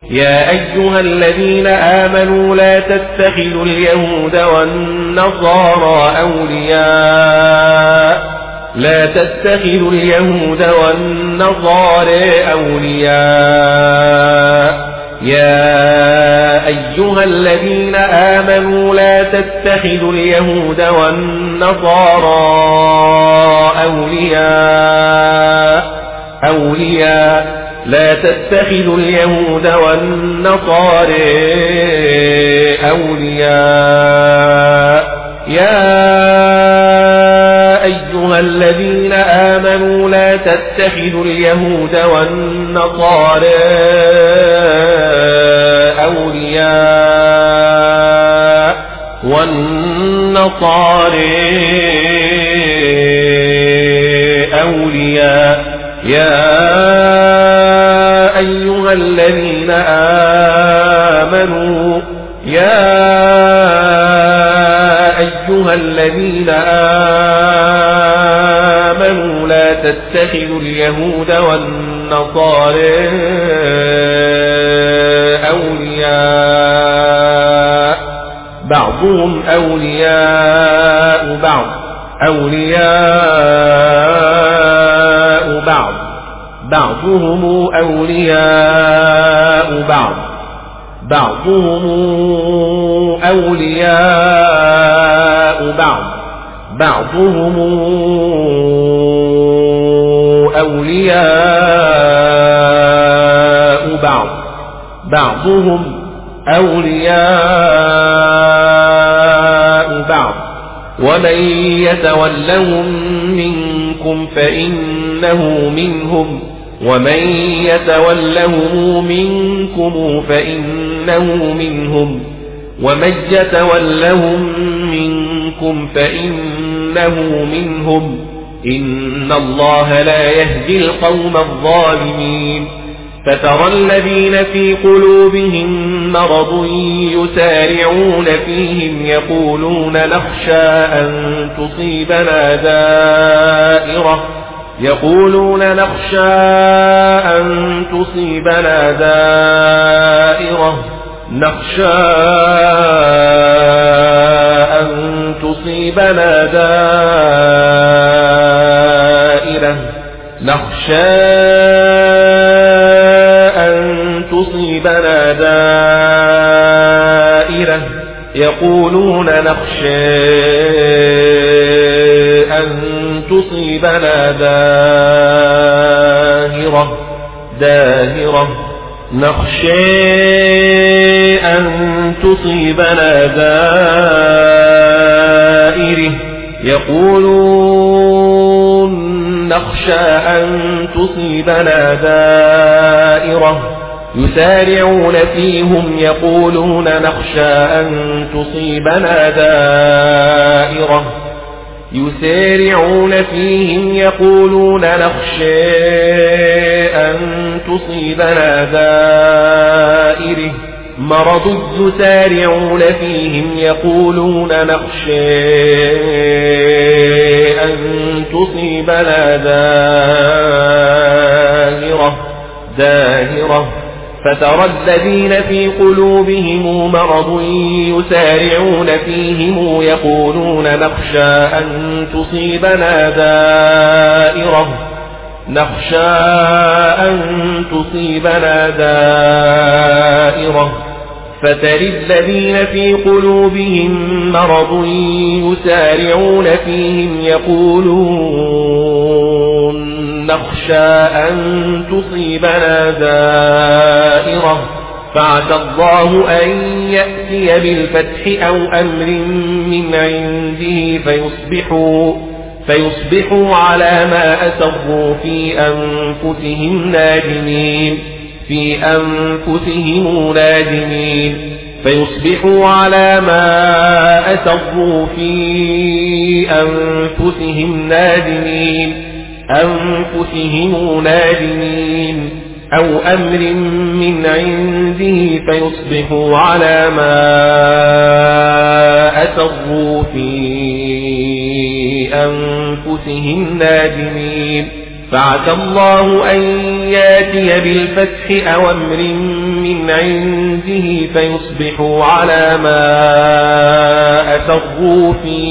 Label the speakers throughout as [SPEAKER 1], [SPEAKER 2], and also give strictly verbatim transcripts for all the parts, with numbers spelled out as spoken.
[SPEAKER 1] يا أيها الذين آمنوا لا تتخذوا اليهود والنصارى أولياء لا تتخذوا اليهود والنصارى أولياء يا أيها الذين آمنوا لا تتخذوا اليهود والنصارى أولياء أولياء لا تتخذوا اليهود والنصارى أولياء يا أيها الذين آمنوا لا تتخذوا اليهود والنصارى أولياء والنصارى أولياء يا أيها الذين آمنوا يا أيها الذين آمنوا لا تتخذوا اليهود والنصارى أولياء بعضهم أولياء بعض أولياء بعض بعضهم أولياء بعض بعضهم أولياء بعض بعضهم أولياء بعض بعضهم أولياء بعض ومن يتولهم منكم فإنه منهم ومن يتولهم منكم فإنه منهم ومن يتولهم منكم فإنه منهم إن الله لا يهدي القوم الظالمين فترى الذين في قلوبهم مرض يسارعون فيهم يقولون نخشى أن تصيبنا دائرة يقولون نخشى أن تصيبنا دائرة نخشى أن تصيبنا دائرة نخشى أن تصيبنا دائرة يقولون نخشى أن تصيبنا داهرة داهرة نخشى أن تصيبنا دائرة يقولون نخشى أن تصيبنا دائرة يسارعون فيهم يقولون نخشى أن تصيبنا دائرة يسارعون فيهم يقولون نخشى أن تصيبنا دائرة مرض يسارعون فيهم يقولون نخشى أن تصيبنا دائرة داهرة فترى الذين في قلوبهم مرض يسارعون فيهم يقولون نخشى أن تصيبنا دائرة نخشى أن تصيبنا دائرة فترى الذين في قلوبهم مرض يسارعون فيهم يقولون نخشى أن تصيبنا دائرة فعسى الله أن يأتي بالفتح أو أمر من عنده فيصبحوا فيصبحوا على ما أسروا في أنفسهم نادمين في أنفسهم نادمين فيصبحوا على ما أسروا في أنفسهم نادمين أنفسهم نادمين أو أمر من عنده فيصبحوا على ما أسروا في أنفسهم نادمين فعسى الله أن ياتي بالفتح أو أمر من عنده فيصبحوا على ما أسروا في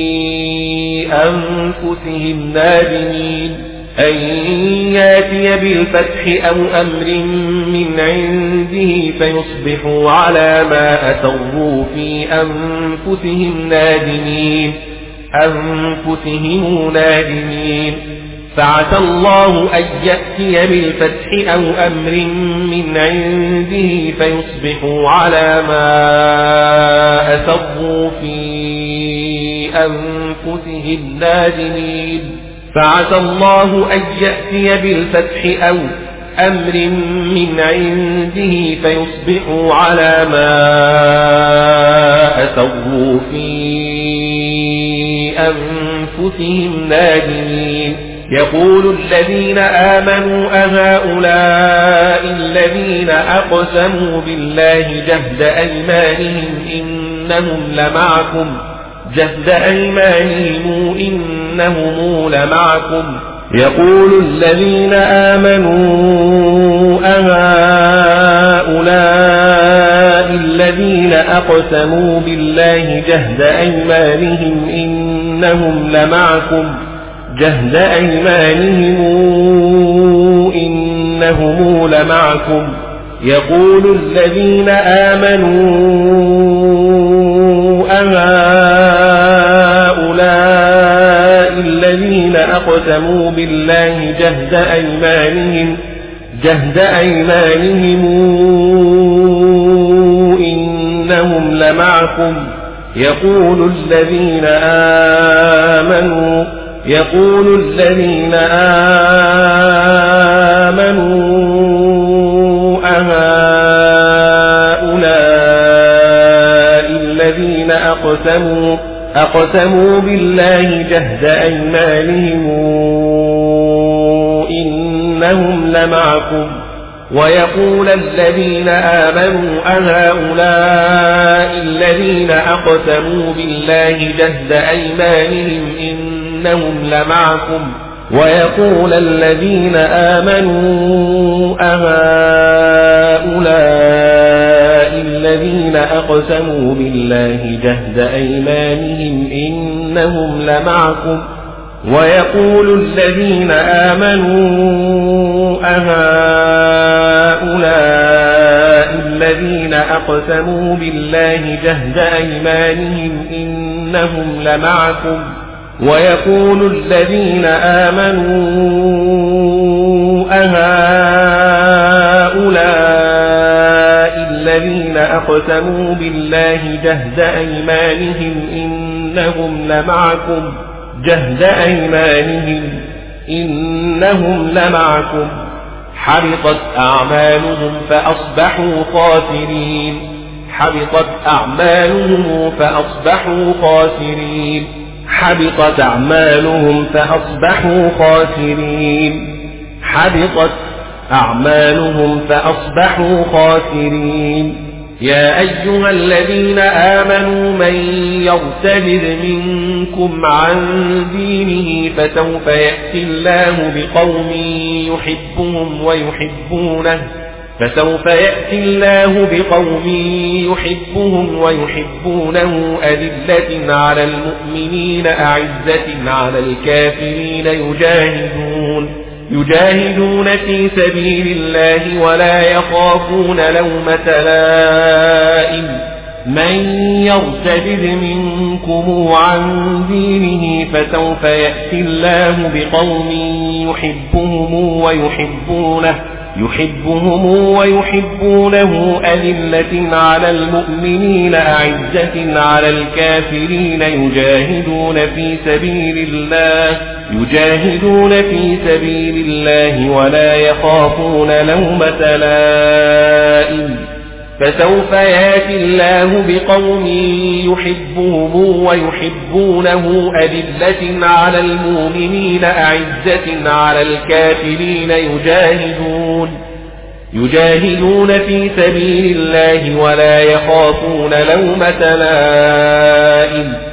[SPEAKER 1] أنفسهم نادمين أن ياتي بالفتح أو أمر من عنده فيصبحوا على ما أسروا في أنفسهم نادمين أنفسهم نادمين فعسى الله أن يأتي بالفتح أو أمر من عنده فيصبحوا على ما أسروا في أنفسهم نادمين فعسى الله أن يأتي بالفتح أو أمر من عنده فيصبحوا على ما أسروا في أنفسهم نادمين يقول الذين آمنوا أهؤلاء الذين أقسموا بالله جهد أيمانهم إنهم لمعكم جهد أيمانهم إنهم لمعكم يقول الذين آمنوا أهؤلاء الذين أقسموا بالله جهد أيمانهم إنهم لمعكم جهد أيمانهم إنهم لمعكم يقول الذين آمنوا أهؤلاء الذين أقسموا بالله جهد أيمانهم جهد أيمانهم إنهم لمعكم يقول الذين آمنوا يقول الذين آمنوا أهؤلاء الذين أقسموا أقسموا بالله جهد أيمانهم إنهم لمعكم ويقول الذين آمنوا أهؤلاء الذين أقسموا بالله جهد أيمانهم إنهم لمعكم ويقول الذين آمنوا أهؤلاء الذين أقسموا بالله جهد أيمانهم إنهم لمعكم ويقول الذين آمنوا أهؤلاء الذين أقسموا بالله جهد أيمانهم إنهم لمعكم ويقول الذين آمنوا أهؤلاء الذين أقسموا بالله جهد أيمانهم إنهم لمعكم جهد أيمانهم إنهم لمعكم حبطت أعمالهم فأصبحوا خاسرين حبطت أعمالهم فأصبحوا خاسرين حبطت أعمالهم فأصبحوا خاسرين حبطت أعمالهم فأصبحوا خاسرين يا أيها الذين آمنوا من يرتد منكم عن دينه فسوف يأتي الله بقوم يحبهم ويحبونه فسوف يأتي الله بقوم يحبهم ويحبونه أذلة على المؤمنين أعزة على الكافرين يجاهدون يجاهدون في سبيل الله ولا يخافون لومة لائم من يرتد منكم عن دينه فسوف يأتي الله بقوم يحبهم ويحبونه يحبهم ويحبونه أذلة على المؤمنين أعزة على الكافرين يجاهدون في سبيل الله يجاهدون في سبيل الله ولا يخافون لومة لائم فسوف يأتي الله بقوم يحبهم ويحبونه أذلة على المؤمنين أعزة على الكافرين يجاهدون يجاهدون في سبيل الله ولا يخافون لومة لائم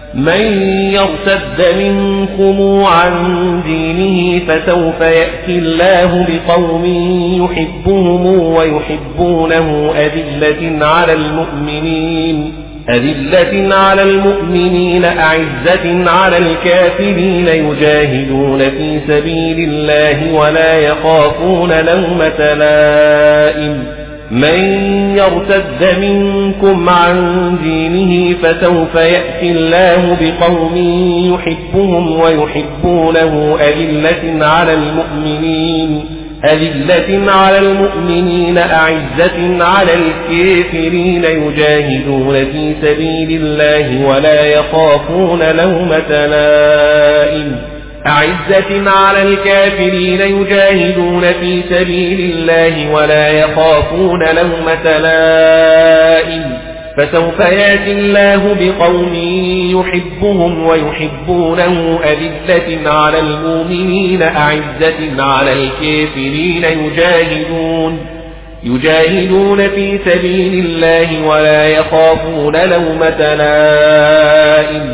[SPEAKER 1] من يرتد منكم عن دينه فسوف يأتي الله بقوم يحبهم ويحبونه أذلة على المؤمنين أذلة على المؤمنين أعزة على الكافرين يجاهدون في سبيل الله ولا يخافون لومة لائم من يرتد منكم عن دينه فسوف يأتي الله بقوم يحبهم ويحبونه أذلة على المؤمنين أذلة على المؤمنين أعزة على الكافرين يجاهدون في سبيل الله ولا يخافون لومة لائم أعزة على الكافرين يجاهدون في سبيل الله ولا يخافون لومة لائم فسوف يأتي الله بقوم يحبهم ويحبونه أذلة على المؤمنين أعزة على الكافرين يجاهدون يجاهدون في سبيل الله ولا يخافون لومة لائم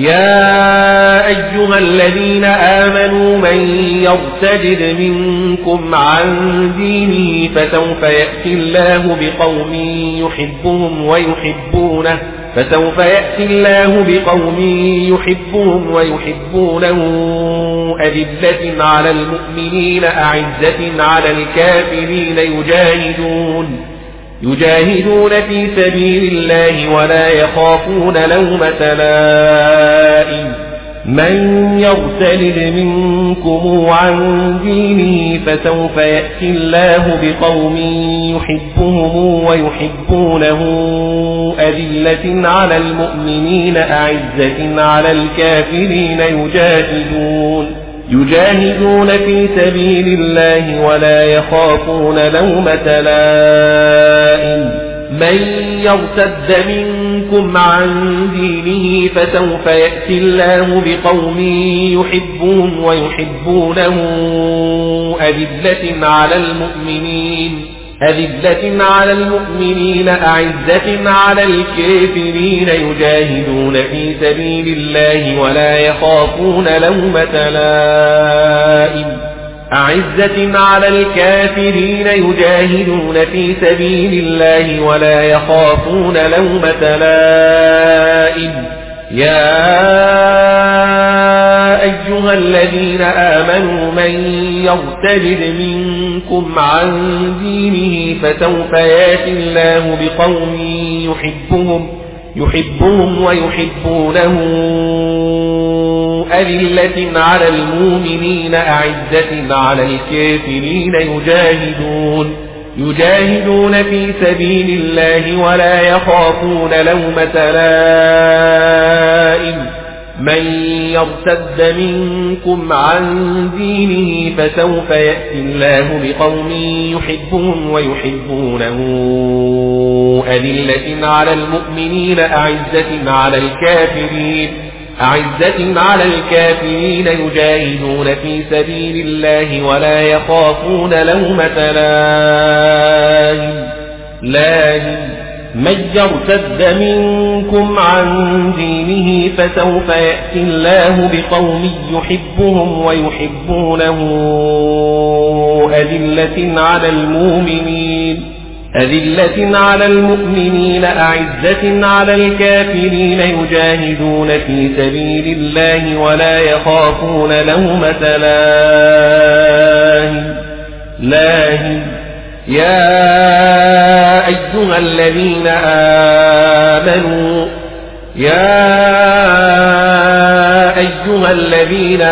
[SPEAKER 1] يا أيها الذين آمنوا من يرتد منكم عن دينه فسوف يأتي الله بقوم يحبهم ويحبونه فسوف يأتي الله بقوم يحبهم ويحبونه أذلة على المؤمنين أعزة على الكافرين يجاهدون يجاهدون في سبيل الله ولا يخافون لومة لائم من يرتد منكم عن دينه فسوف يأتي الله بقوم يحبهم ويحبونه أذلة على المؤمنين أعزة على الكافرين يجاهدون يجاهدون في سبيل الله ولا يخافون لومة لائم من يرتد منكم عن دينه فسوف يأتي الله بقوم يحبهم ويحبونه أذلة على المؤمنين أذلة على المؤمنين أعزة على الكافرين يجاهدون في سبيل الله ولا يخافون لومة لائم أعزة على الكافرين يجاهدون في سبيل الله ولا يخافون لومة لائم يا أيها الذين آمنوا من يرتد منكم عن دينه فسوف يأتي الله بقوم يحبهم يحبهم ويحبونه أذلة على المؤمنين أعزة على الكافرين يجاهدون يجاهدون في سبيل الله ولا يخافون لومة لائم من يرتد منكم عن دينه فسوف يأتي الله بقوم يحبهم ويحبونه أذلة على المؤمنين أعزة على الكافرين أعزة على الكافرين يجاهدون في سبيل الله ولا يخافون لومة لائم لائم من يرتد منكم عن دينه فسوف يأتي الله بقوم يحبهم ويحبونه أذلة على المؤمنين أذلة على المؤمنين أعزة على الكافرين يجاهدون في سبيل الله ولا يخافون لومة لائم لائم يا أيها الذين آمنوا يا أيها الذين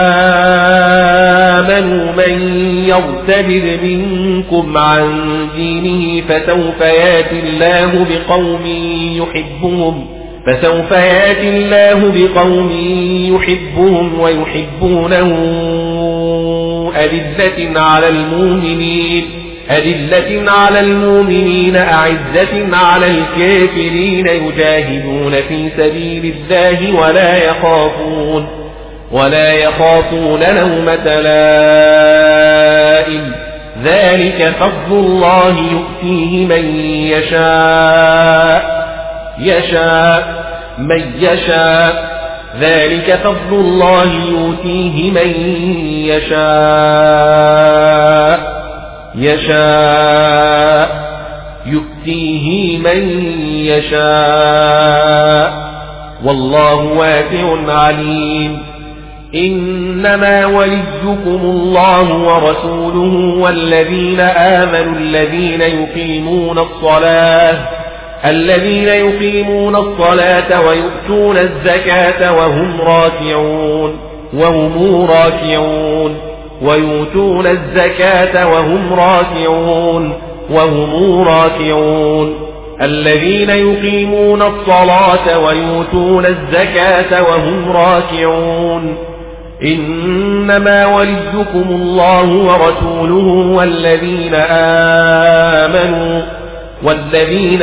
[SPEAKER 1] آمنوا من يرتد منكم عن دينه فسوف يأتي الله بقوم يحبهم فسوف يأتي الله بقوم يحبهم ويحبونه أذلة على المؤمنين أذلة على المؤمنين أعزة على الكافرين يجاهدون في سبيل الله ولا يخافون ولا يخافون لومة لائم ذلك فضل الله يؤتيه من يشاء يشاء من يشاء ذلك فضل الله يؤتيه من يشاء يشاء يؤتيه من يشاء والله واسع عليم إنما وليكم الله ورسوله والذين آمنوا الذين يقيمون الصلاة الذين يقيمون الصلاة ويؤتون الزكاة وهم راكعون وهم راكعون ويؤتون الزكاة وهم راكعون وهم راكعون الذين يقيمون الصلاة ويؤتون الزكاة وهم راكعون إنما وليكم الله ورسوله والذين آمنوا والذين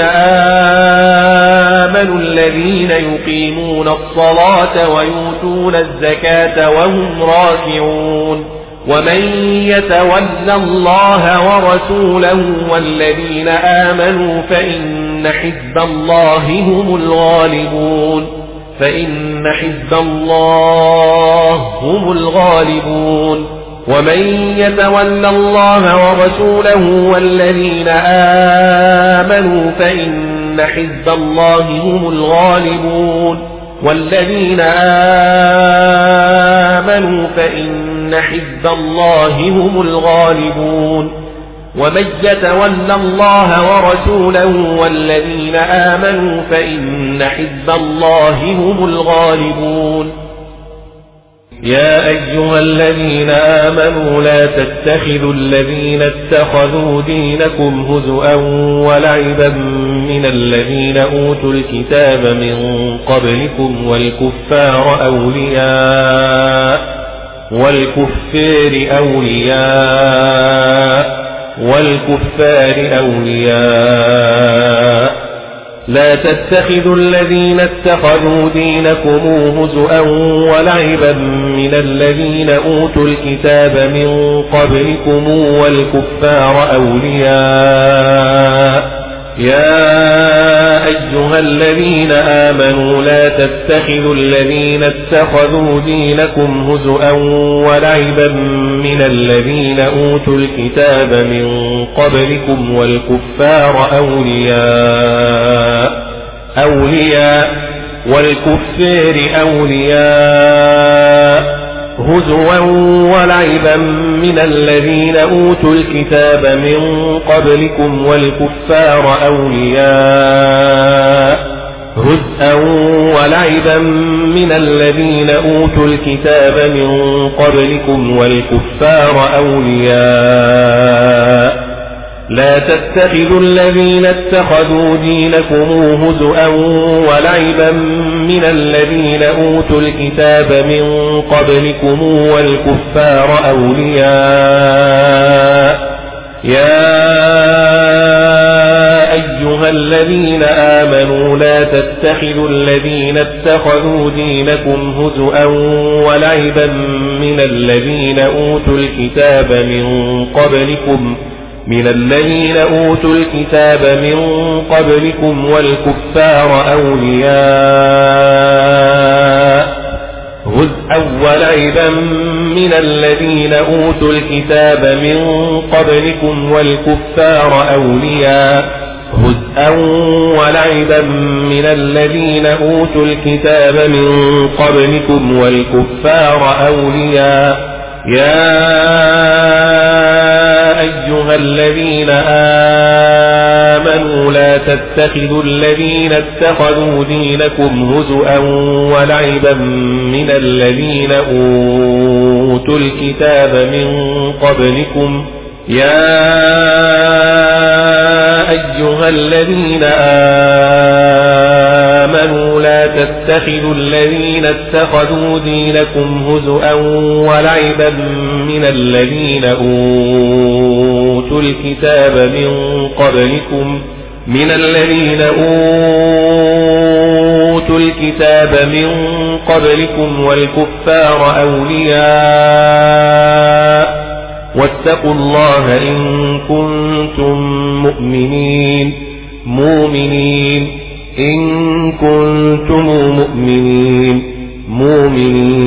[SPEAKER 1] آمنوا الذين يقيمون الصلاة ويؤتون الزكاة وهم راكعون ومن يتول الله ورسوله والذين آمنوا فإن حزب الله هم الغالبون فإن حزب الله هم الغالبون ومن يتول الله ورسوله والذين آمنوا فإن حزب الله هم الغالبون والذين آمنوا فإن حزب الله هم الغالبون ومن يتول الله ورسوله والذين آمنوا فإن حزب الله هم الغالبون يا أيها الذين آمنوا لا تتخذوا الذين اتخذوا دينكم هزؤا ولعبا من الذين أوتوا الكتاب من قبلكم والكفار أولياء والكفار أولياء والكفار أولياء لا تتخذوا الذين اتخذوا دينكم هزؤا ولعبا من الذين أوتوا الكتاب من قبلكم والكفار أولياء يا أيها الذين آمنوا لا تتخذوا الذين اتخذوا دينكم هزؤا ولعبا من الذين أوتوا الكتاب من قبلكم والكفار أولياء أولياء والكفار أولياء هزوا ولعبا من الذين أوتوا الكتاب من قبلكم والكفار أولياء هزءا ولعبا من الذين أوتوا الكتاب من قبلكم والكفار أولياء لا تتخذوا الذين اتخذوا دينكم هزؤا ولعبا من الذين أوتوا الكتاب من قبلكم والكفار أولياء يا أيها الذين آمنوا لا تتخذوا الذين اتخذوا دينكم هزؤا ولعبا من الذين أوتوا الكتاب من قبلكم من الذين أوتوا الكتاب من قبلكم والكفار أولياء هزءا ولعبا من الذين أوتوا الكتاب من قبلكم والكفار أولياء هزءا ولعبا من الذين أوتوا الكتاب من قبلكم والكفار أولياء يا أيها الذين آمنوا لا تتخذوا الذين اتخذوا دينكم هزؤا ولعبا من الذين أوتوا الكتاب من قبلكم يا أيها الذين آمنوا لا تتخذوا الذين اتخذوا دينكم هزؤا ولعبا من الذين أوتوا الكتاب من قبلكم من الذين أوتوا الكتاب من قبلكم والكفار أولياء واتقوا الله إن كنتم مؤمنين مؤمنين إن كنتم مؤمنين مؤمنين.